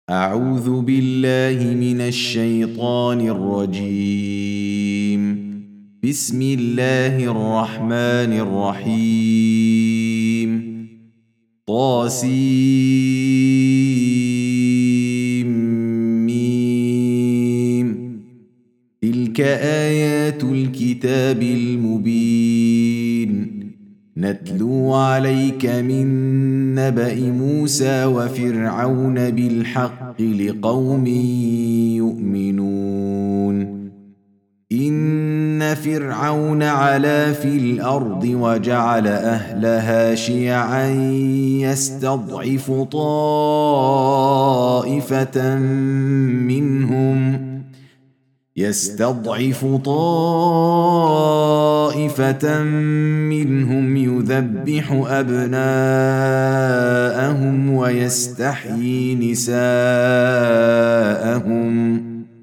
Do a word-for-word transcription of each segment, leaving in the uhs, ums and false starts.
أعوذ بالله من الشيطان الرجيم. بسم الله الرحمن الرحيم. طاسيم ميم. تلك آيات الكتاب المبين. نتلو عليك من نبأ موسى وفرعون بالحق لقوم يؤمنون. إن فرعون علا في الأرض وجعل أهلها شيعا يستضعف طائفة منهم يستضعف طائفة منهم يذبح أبناءهم ويستحيي نساءهم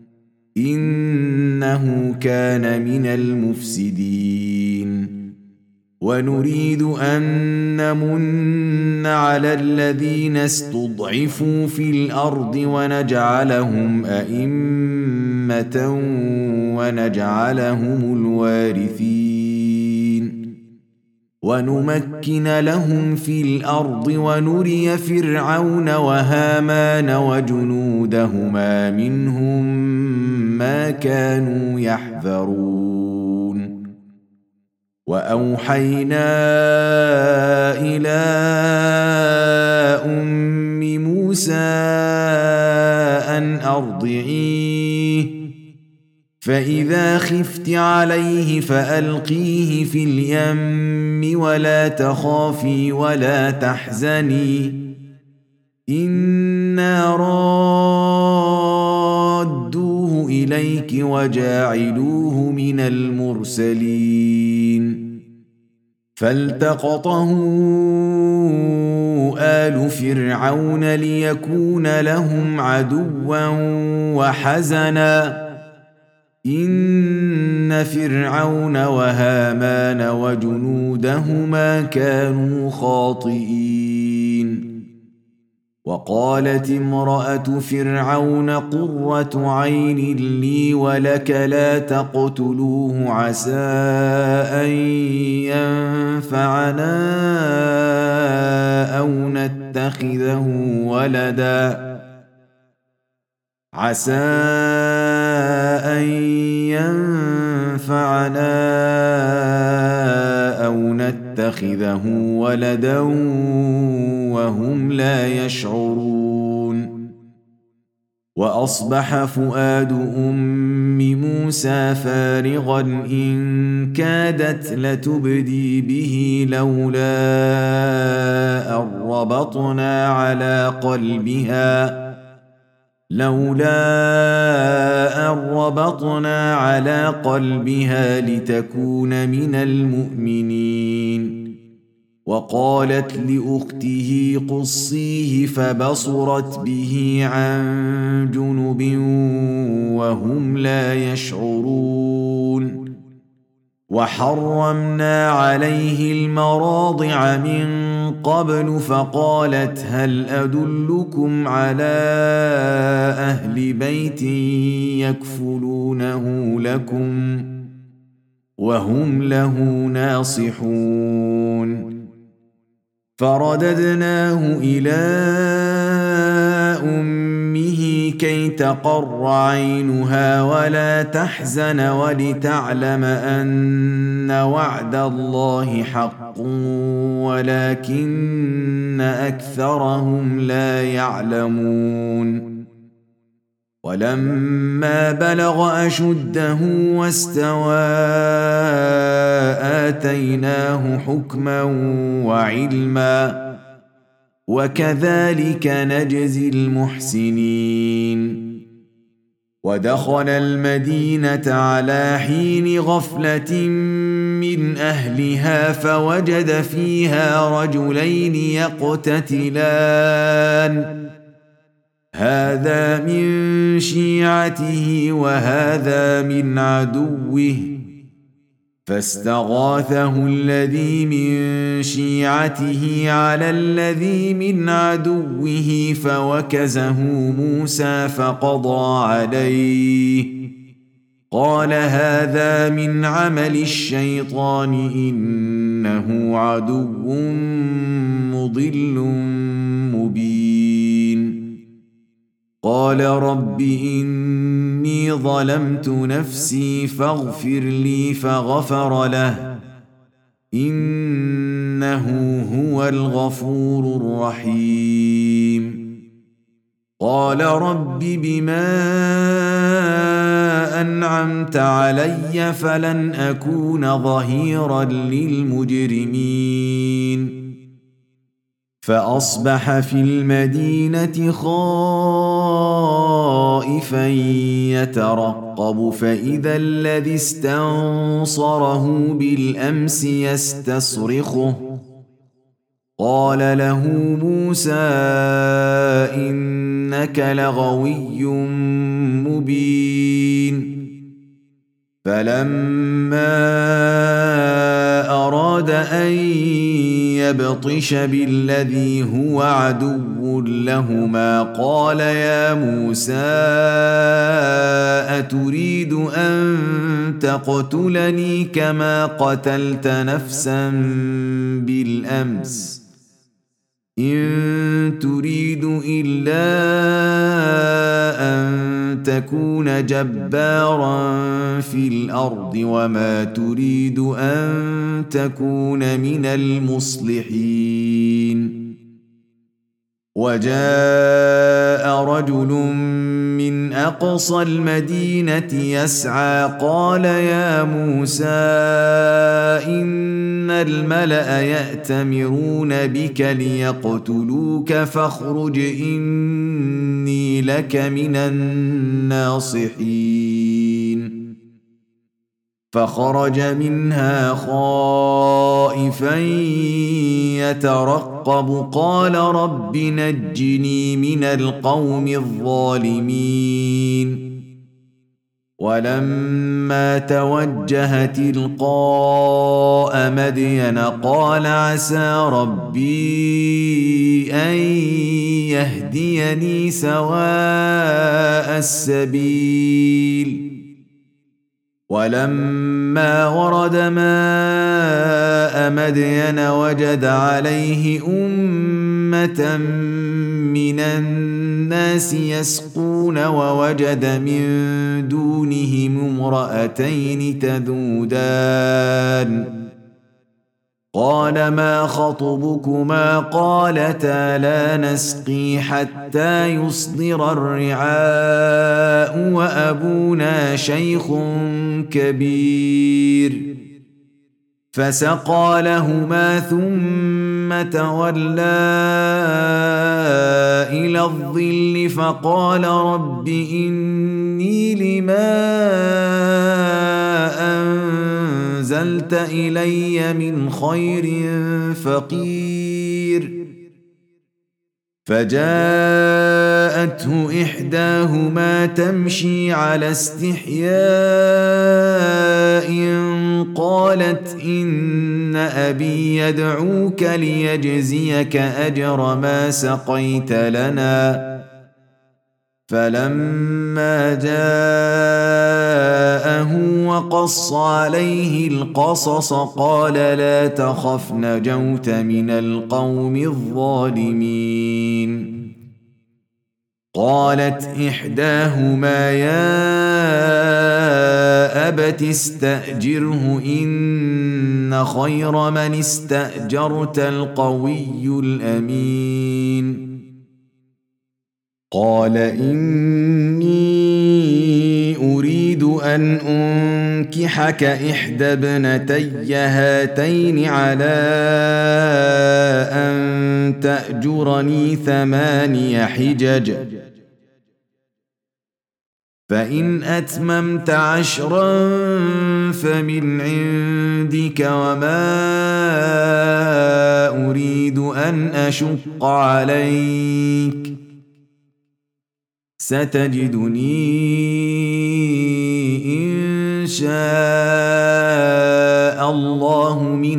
إنه كان من المفسدين. ونريد أن نمن على الذين استضعفوا في الأرض ونجعلهم أئمة ونجعلهم الوارثين ونمكن لهم في الأرض ونري فرعون وهامان وجنودهما منهم ما كانوا يحذرون. وأوحينا إلى أم موسى أن أرضعيه فإذا خفت عليه فألقيه في اليم ولا تخافي ولا تحزني إنا رادوه إليك وجاعلوه من المرسلين. فالتقطه آل فرعون ليكون لهم عدوا وحزنا إن فرعون وهامان وجنودهما كانوا خاطئين. وقالت امرأة فرعون قرة عين لي ولك لا تقتلوه عسى أن ينفعنا أو نتخذه ولدا عسى أن ينفعنا أو نتخذه ولدا وهم لا يشعرون. وأصبح فؤاد أم موسى فارغا إن كادت لتبدي به لولا أن ربطنا على قلبها لولا أن ربطنا على قلبها لتكون من المؤمنين. وقالت لأخته قصيه فبصرت به عن جنب وهم لا يشعرون. وحرمنا عليه المراضع من قبل فقالت هل أدلكم على أهل بيت يكفلونه لكم وهم له ناصحون. فرددناه إلى أمه كي تقر عينها ولا تحزن ولتعلم أن وعد الله حق ولكن أكثرهم لا يعلمون. ولما بلغ أشده واستوى آتيناه حكما وعلما وكذلك نجزي المحسنين. ودخل المدينة على حين غفلة من أهلها فوجد فيها رجلين يقتتلان هذا من شيعته وهذا من عدوه فاستغاثه الذي من شيعته على الذي من عدوه فوكزه موسى فقضى عليه قال هذا من عمل الشيطان إنه عدو مضل مبين قال رب إني ظلمت نفسي فاغفر لي فغفر له إنه هو الغفور الرحيم قال رب بما أنعمت علي فلن أكون ظهيرا للمجرمين فأصبح في المدينة خائفا يترقب فإذا الذي استنصره بالأمس يستصرخه قال له موسى إنك لغوي مبين فلما أراد أن يبطش بالذي هو عدو لهما قال يا موسى أتريد أن تقتلني كما قتلت نفسا بالأمس إن تريد إلا أن تكون جبارا في الأرض وما تريد أن تكون من المصلحين وجاء رجل من أقصى المدينة يسعى قال يا موسى إن الملأ يأتمرون بك ليقتلوك فاخرج إني لك من الناصحين فخرج منها خائفا يترقب قال رب نجني من القوم الظالمين ولما توجه تلقاء مدين قال عسى ربي أن يهديني سواء السبيل ولما ورد ماء مدين وجد عليه أمة من الناس يسقون ووجد من دونهم امرأتين تذودان قال ما خطبكما قالتا لا نسقي حتى يصدر الرعاء وأبونا شيخ كبير فسقى لهما ثم تولى إلى الظل فقال رب إني لما أنزلت إلي من خير فقير فجاءته إحداهما تمشي على استحياء قالت إن أبي يدعوك ليجزيك أجر ما سقيت لنا فلما جاءه وقص عليه القصص قال لا تخف نجوت من القوم الظالمين قالت إحداهما يا أبت استأجره إن خير من استأجرت القوي الأمين قال إني أريد أن أنكحك إحدى ابنتي هاتين على أن تأجرني ثماني حجج فإن أتممت عشرا فمن عندك وما أريد أن أشق عليك ستجدني إن شاء شاء الله من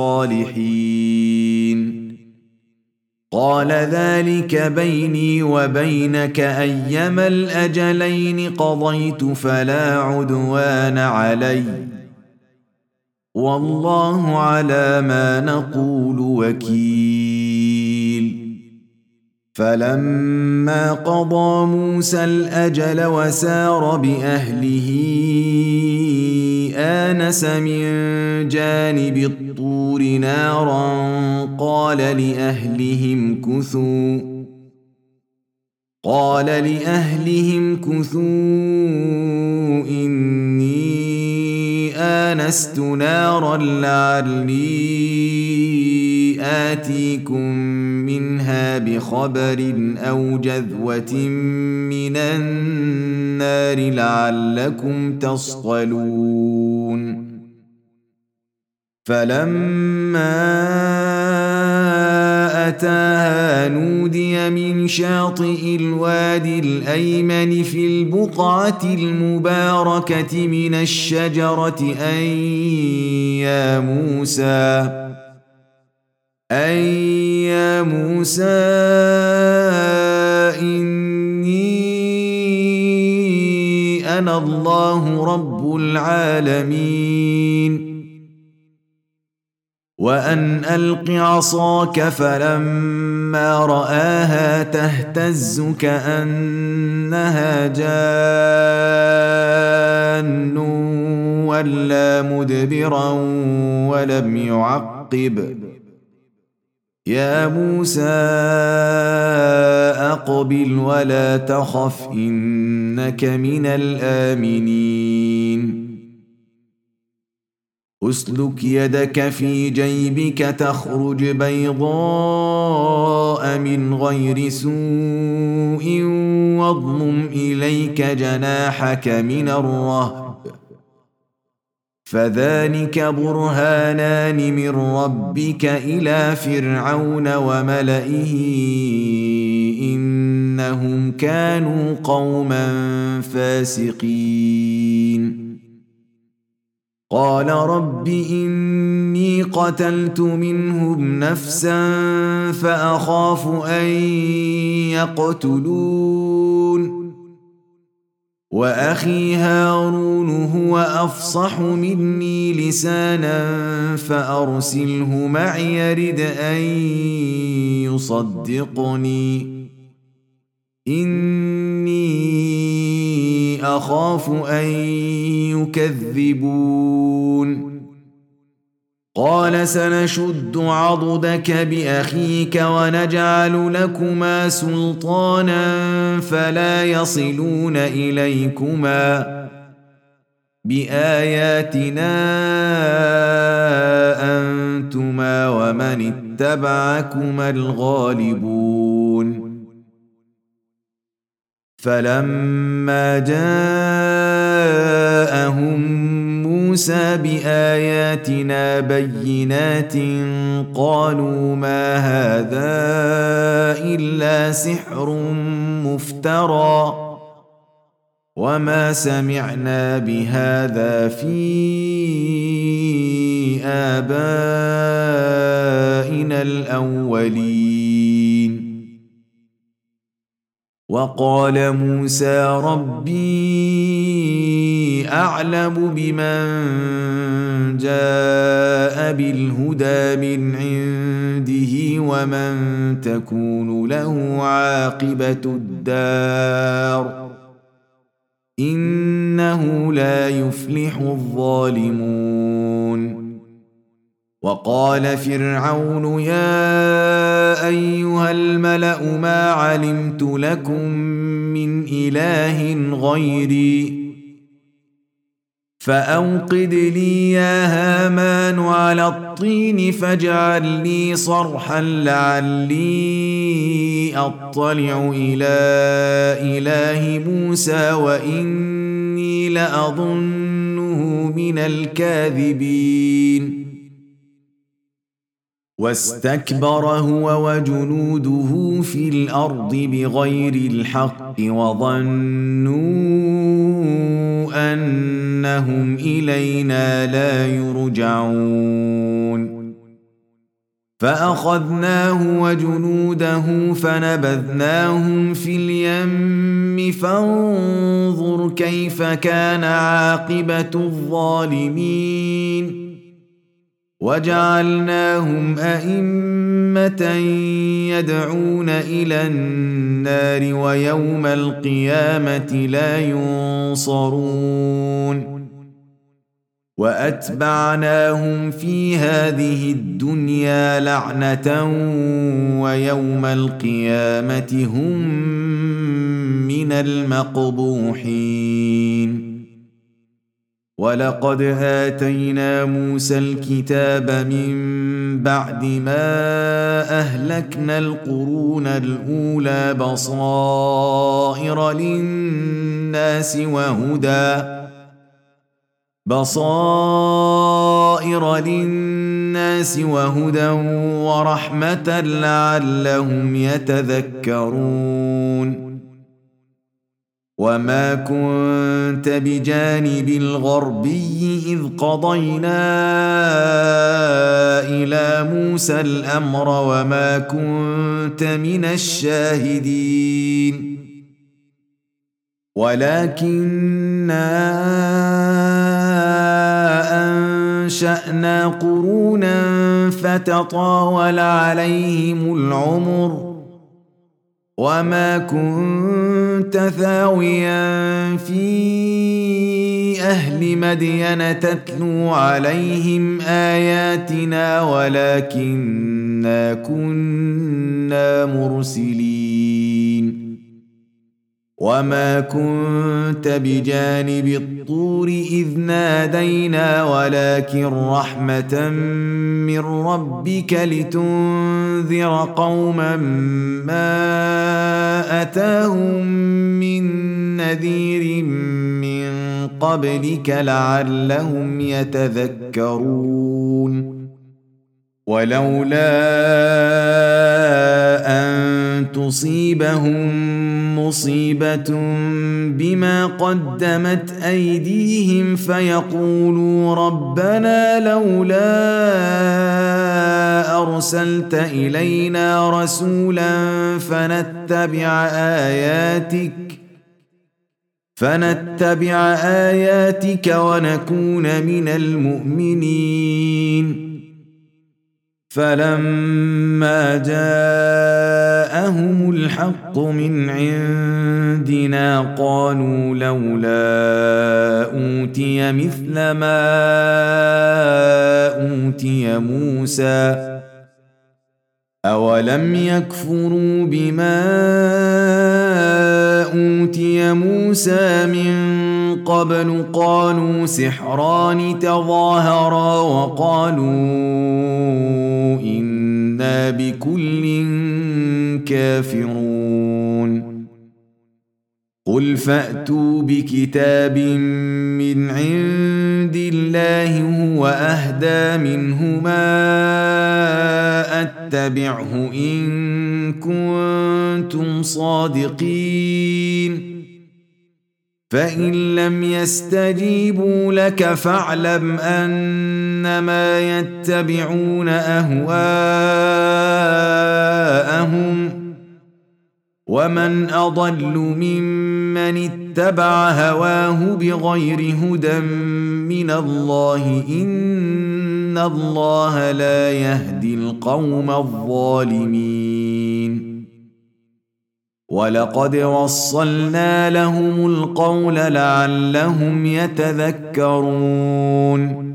الصالحين. قال ذلك بيني وبينك أيما الأجلين قضيت فلا عدوان علي والله على ما نقول وكيل. فلما قضى موسى الأجل وسار بأهله آنس من جانب الطور نارا قال لأهلهم كثوا قال لأهلهم كثوا إني آنست نارا لعلي آتيكم منها بخبر أو جذوة من النار لعلكم تصطلون. فلما أتاها نودي من شاطئ الوادي الأيمن في البقعة المباركة من الشجرة أن يا موسى أن يا موسى إني أنا الله رب العالمين وأن ألق عصاك فلما رآها تهتز كأنها جان ولا مدبرا ولم يعقب يا موسى أقبل ولا تخف إنك من الآمنين. أسلك يدك في جيبك تخرج بيضاء من غير سوء واضمم إليك جناحك من الرهب فذلك برهانان من ربك إلى فرعون وملئه إنهم كانوا قوما فاسقين. قال رب إني قتلت منهم نفسا فأخاف أن يقتلون وأخي هارون هو أفصح مني لسانا فأرسله معي يرد أن يصدقني إني أخاف أن يكذبون. قال سنشد عضدك بأخيك ونجعل لكما سلطانا فلا يصلون إليكما بآياتنا أنتما ومن اتبعكما الغالبون. فلما جاءهم موسى بآياتنا بينات قالوا ما هذا إلا سحر مفترى وما سمعنا بهذا في آبائنا الأولين. وقال موسى ربي أعلم بمن جاء بالهدى من عنده ومن تكون له عاقبة الدار إنه لا يفلح الظالمون. وقال فرعون يا أيها الملأ ما علمت لكم من إله غيري فأوقد لي يا هامان على الطين فاجعل لي صرحا لعلي أطلع إلى إله موسى وإني لأظنه من الكاذبين. واستكبر هو وجنوده في الأرض بغير الحق وظنوا أن إنهم إلينا لا يرجعون فأخذناه وجنوده فنبذناهم في اليم فانظر كيف كان عاقبة الظالمين وجعلناهم أئمة يدعون إلى النار ويوم القيامة لا ينصرون وأتبعناهم في هذه الدنيا لعنة ويوم القيامة هم من المقبوحين ولقد آتينا موسى الكتاب من بعد ما أهلكنا القرون الأولى بصائر للناس وهدى بصائر للناس وهدى ورحمة لعلهم يتذكرون وما كنت بجانب الغربي إذ قضينا إلى موسى الأمر وما كنت من الشاهدين ولكننا أنشأنا قرونا فتطاول عليهم العمر وما كنت ثاويا في أهل مدين تتلو عليهم آياتنا ولكننا كنا مرسلين وما كنت بجانب الطور إذ نادينا ولكن رحمة من ربك لتنذر قوما ما أتاهم من نذير من قبلك لعلهم يتذكرون ولولا أن تصيبهم مصيبة بما قدمت أيديهم فيقولوا ربنا لولا أرسلت إلينا رسولا فنتبع آياتك فنتبع آياتك ونكون من المؤمنين فلما جاءهم الحق من عندنا قالوا لولا أوتي مثل ما أوتي موسى أولم يكفروا بما أوتي موسى من قبل قالوا سحران تظاهرا وقالوا إنا بكل كافرون قل فأتوا بكتاب من عند الله هو أهدى منهما أتبعه إن كنتم صادقين فإن لم يستجيبوا لك فاعلم أنما يتبعون أهواءهم ومن أضل ممن اتبع هواه بغير هدى من الله إن الله لا يهدي القوم الظالمين ولقد وصلنا لهم القول لعلهم يتذكرون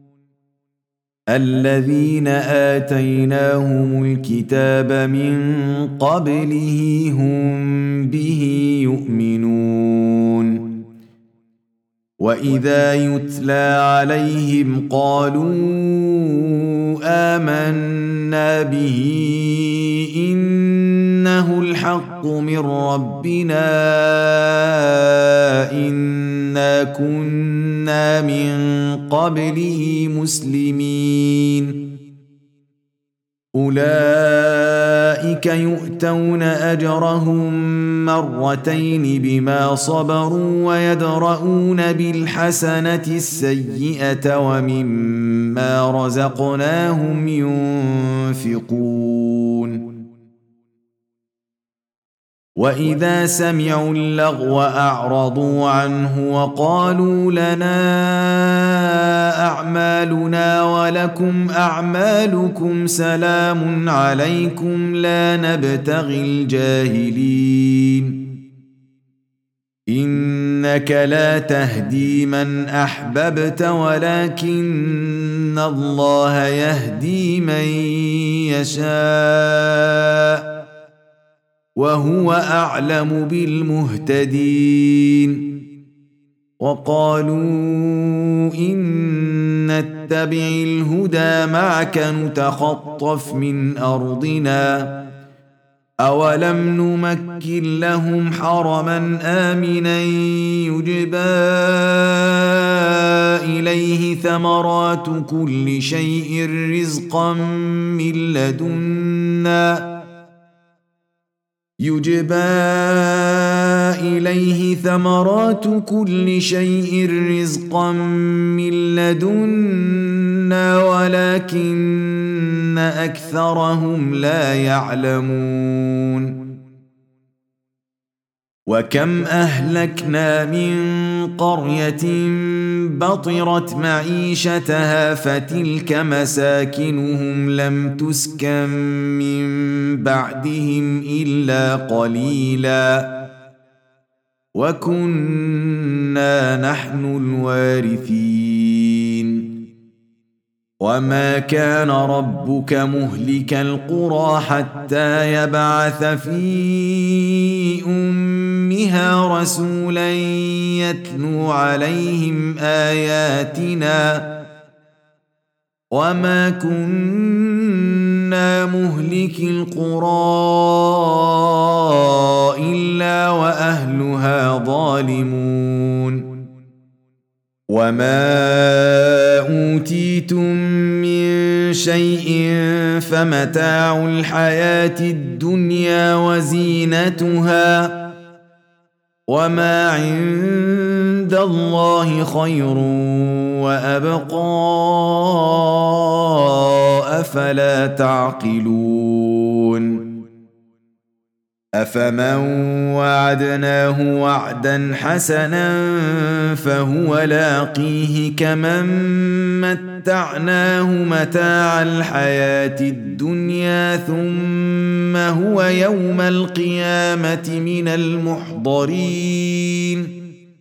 الذين آتيناهم الكتاب من قبله هم به يؤمنون وإذا يتلى عليهم قالوا آمنا به إنه الحق من ربنا إنا كنا من قبله مسلمين أولئك يؤتون أجرهم مرتين بما صبروا ويدرؤون بالحسنة السيئة ومما رزقناهم ينفقون وإذا سمعوا اللغو أعرضوا عنه وقالوا لنا أعمالنا ولكم أعمالكم سلام عليكم لا نبتغي الجاهلين إنك لا تهدي من أحببت ولكن الله يهدي من يشاء وهو أعلم بالمهتدين وقالوا إن نتبع الهدى معك نتخطف من أرضنا أولم نمكن لهم حرما آمنا يجبى إليه ثمرات كل شيء رزقا من لدنا يجبى إليه ثمرات كل شيء رزقا من لدنا ولكن أكثرهم لا يعلمون وكم أهلكنا من قرية بطرت معيشتها فتلك مساكنهم لم تسكن من بعدهم إلا قليلا وكنا نحن الوارثين وما كان ربك مهلك القرى حتى يبعث في أمها رسولا يتلو عليهم آياتنا وما كنا مهلك القرى إلا وأهلها ظالمون وما أوتيتم من شيء فمتاع الحياة الدنيا وزينتها وما عند الله خير وأبقى أفلا تعقلون أفمن وعدناه وعدا حسنا فهو لاقيه كمن متعناه متاع الحياة الدنيا ثم هو يوم القيامة من المحضرين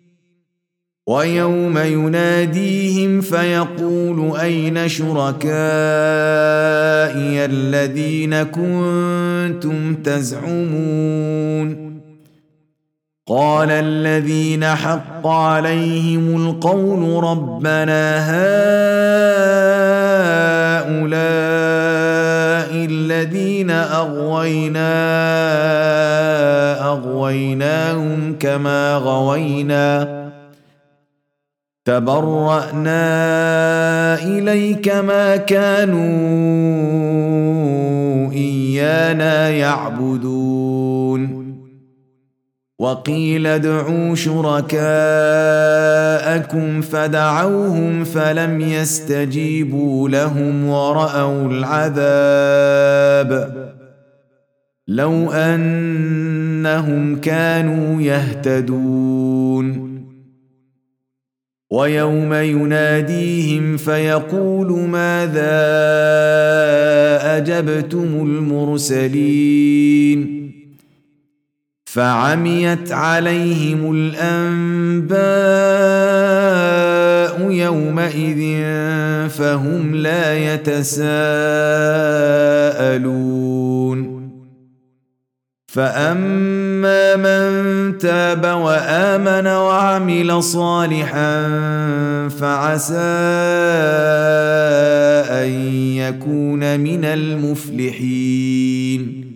ويوم يناديهم فيقول أين شركائي الذين كنتم تزعمون قال الذين حق عليهم القول ربنا هؤلاء الذين أغوينا أغويناهم كما غوينا تبرأنا إليك ما كانوا إيانا يعبدون وقيل ادعوا شركاءكم فدعوهم فلم يستجيبوا لهم ورأوا العذاب لو أنهم كانوا يهتدون ويوم يناديهم فيقول ماذا أجبتم المرسلين فعميت عليهم الأنباء يومئذ فهم لا يتساءلون فأما من تاب وآمن وعمل صالحا فعسى أن يكون من المفلحين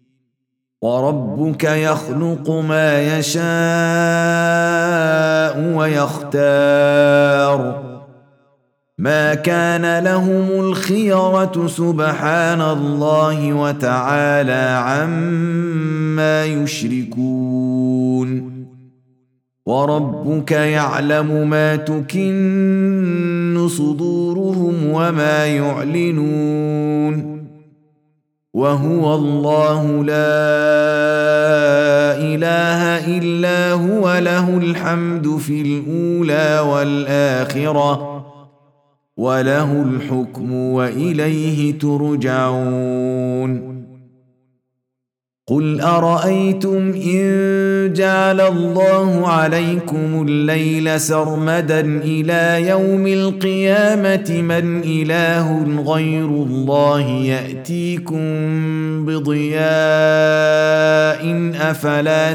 وربك يخلق ما يشاء ويختار ما كان لهم الخيرة سبحان الله وتعالى عما يشركون وربك يعلم ما تكن صدورهم وما يعلنون وهو الله لا إله إلا هو له الحمد في الأولى والآخرة وله الحكم وإليه ترجعون قل أرأيتم إن جعل الله عليكم الليل سرمدا إلى يوم القيامة من إله غير الله يأتيكم بضياء أفلا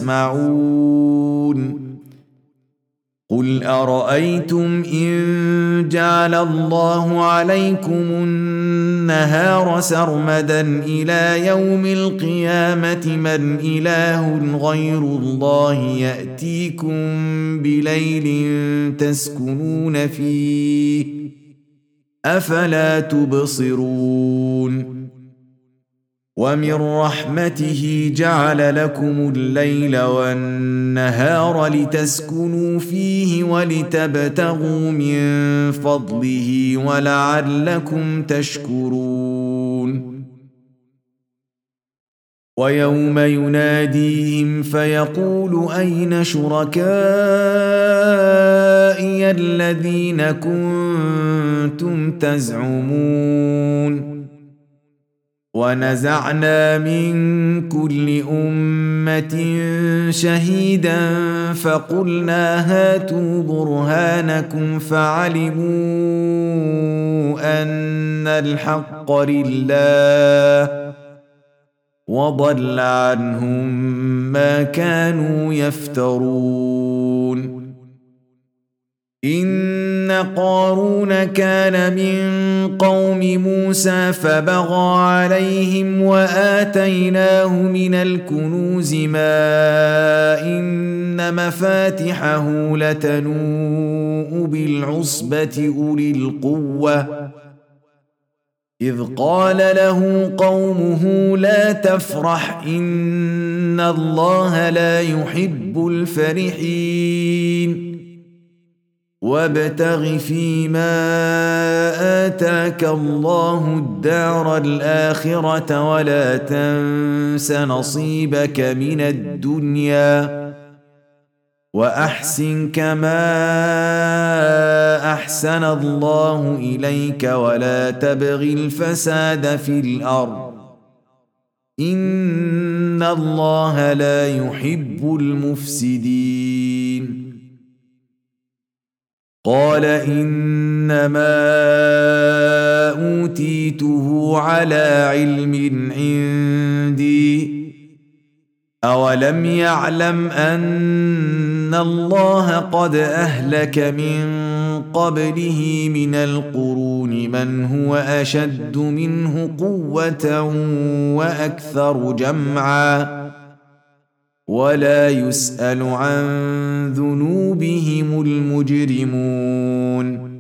تسمعون قل أرأيتم إن جعل الله عليكم النهار سرمدا إلى يوم القيامة من إله غير الله يأتيكم بليل تسكنون فيه أفلا تبصرون ومن رحمته جعل لكم الليل والنهار لتسكنوا فيه ولتبتغوا من فضله ولعلكم تشكرون ويوم يناديهم فيقول أين شركائي الذين كنتم تزعمون ونزعنا من كل أمة شهيدا فقلنا هاتوا برهانكم فعلموا أن الحق لله وضل عنهم ما كانوا يفترون إن قارون كان من قوم موسى فبغى عليهم وآتيناه من الكنوز ما إن مفاتحه لتنوء بالعصبة أولي القوة إذ قال له قومه لا تفرح إن الله لا يحب الفرحين وابتغ فيما آتاك الله الدار الآخرة ولا تنس نصيبك من الدنيا وأحسن كما أحسن الله إليك ولا تبغ الفساد في الأرض إن الله لا يحب المفسدين قال إنما أوتيته على علم عندي أولم يعلم أن الله قد أهلك من قبله من القرون من هو أشد منه قوة وأكثر جمعا ولا يسأل عن ذنوبهم المجرمون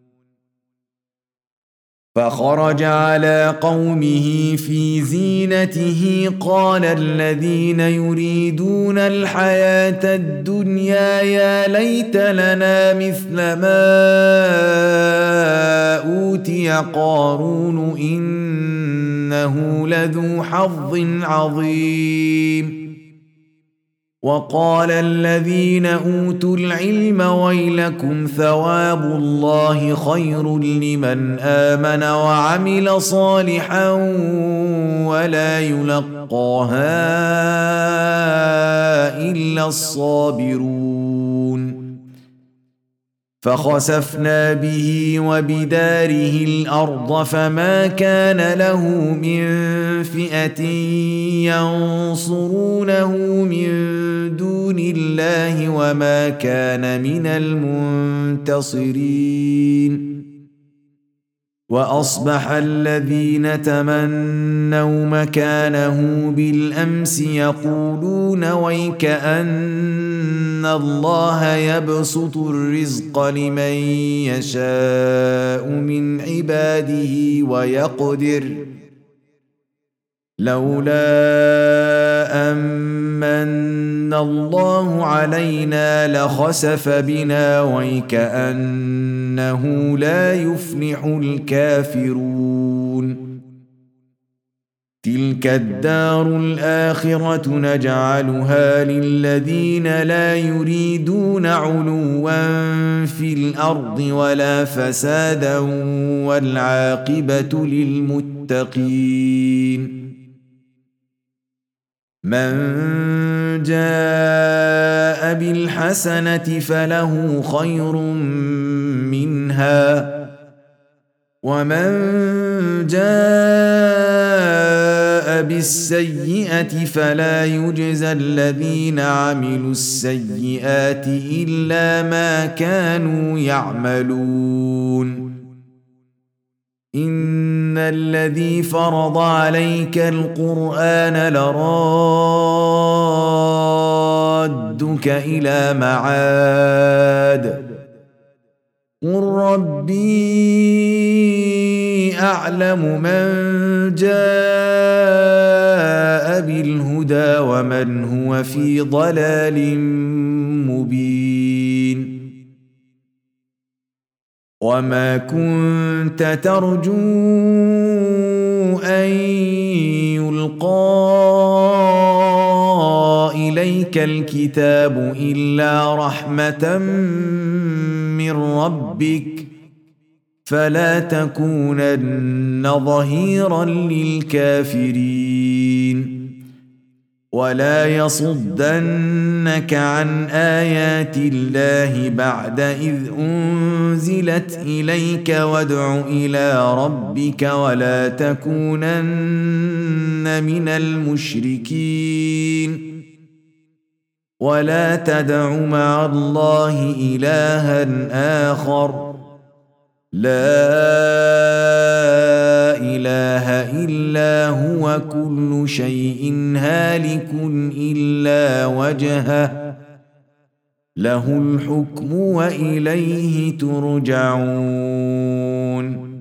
فخرج على قومه في زينته قال الذين يريدون الحياة الدنيا يا ليت لنا مثل ما أوتي قارون إنه لذو حظ عظيم وقال الذين أوتوا العلم ويلكم ثواب الله خير لمن آمن وعمل صالحا ولا يلقاها إلا الصابرون فخسفنا به وبداره الأرض فما كان له من فئة ينصرونه من دون الله وما كان من المنتصرين وأصبح الذين تمنوا مكانه بالأمس يقولون ويكأن الله يبسط الرزق لمن يشاء من عباده ويقدر لولا أمن الله علينا لخسف بنا ويكأنه لا يفلح الكافرون تلك الدار الآخرة نجعلها للذين لا يريدون علوا في الأرض ولا فسادا والعاقبة للمتقين من جاء بالحسنة فله خير منها ومن جاء بالسيئة فلا يجزى الذين عملوا السيئات إلا ما كانوا يعملون إن الذي فرض عليك القرآن لرادك إلى معاد قل ربي أعلم من جاء بالهدى ومن هو في ضلال مبين وما كنت ترجو أن يلقى إليك الكتاب إلا رحمة من ربك فلا تكونن ظهيرا للكافرين ولا يصدنك عن آيات الله بعد إذ أنزلت إليك وادع إلى ربك ولا تكونن من المشركين ولا تدع مع الله إلها آخر لا إله إلا هو كل شيء هالك إلا وجهه له الحكم وإليه ترجعون